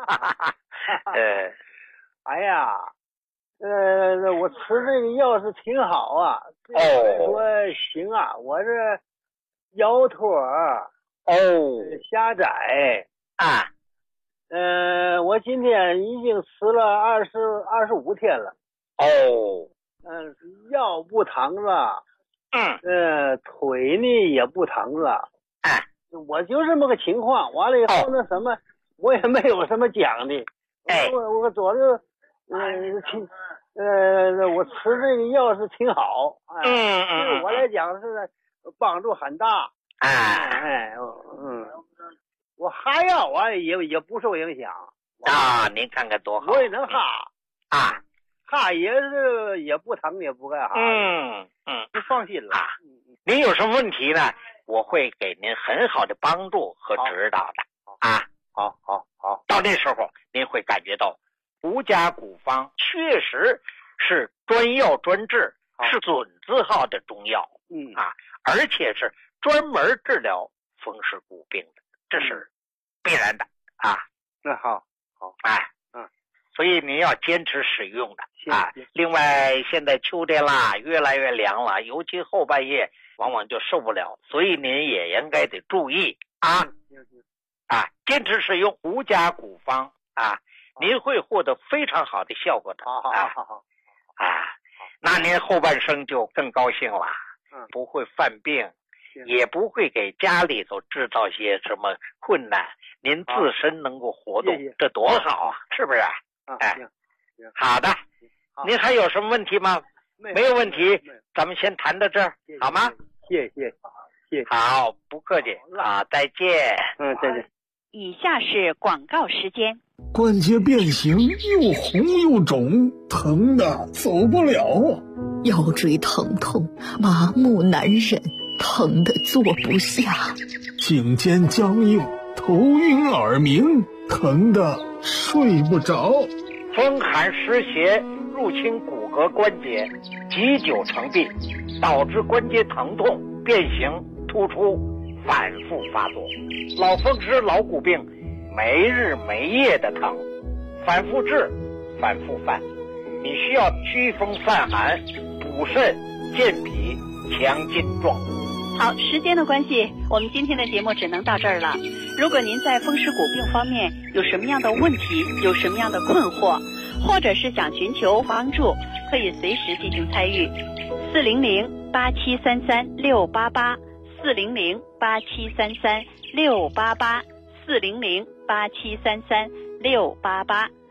哎呀，我吃这个药是挺好啊。说行啊，我这腰托狭窄我今天已经吃了25天了。腰不疼了。腿呢也不疼了。我就这么个情况。完了以后那什么，我也没有什么讲的。我主要是我吃这个药是挺好。对我来讲是帮助很大。我哈药也不受影响。 您看看多好。 我也能哈。哈也不疼也不干哈。就放心了。 您有什么问题呢？我会给您很好的帮助和指导的。 好。 到那时候您会感觉到胡家古方确实是专药专治，是准字号的中药。而且是专门治疗风湿骨病的，这是必然的。 那好。 所以您要坚持使用的。另外现在秋天啦，越来越凉了，尤其后半夜往往就受不了，所以您也应该得注意坚持使用胡家古方您会获得非常好的效果的。 好。 那您后半生就更高兴了。不会犯病，也不会给家里头制造些什么困难，您自身能够活动，这多好啊，是不是？好的。您还有什么问题吗？没有问题，咱们先谈到这儿，好吗？ 谢谢。 好，不客气。再见。 再见。 以下是广告时间。 关节变形，又红又肿，疼的走不了。 腰椎疼痛，麻木难忍，疼的坐不下。 颈肩僵硬，头晕耳鸣，疼的睡不着。 风寒湿邪入侵骨骼关节，积久成病，导致关节疼痛、变形、突出，反复发作。老风湿、老骨病，没日没夜的疼，反复治，反复犯。你需要祛风散寒、补肾、健脾、强筋壮骨。 好，时间的关系，我们今天的节目只能到这儿了。如果您在风湿骨病方面有什么样的问题，有什么样的困惑，或者是想寻求帮助，可以随时进行参与。400-8733-688 400-8733-688 400-8733-688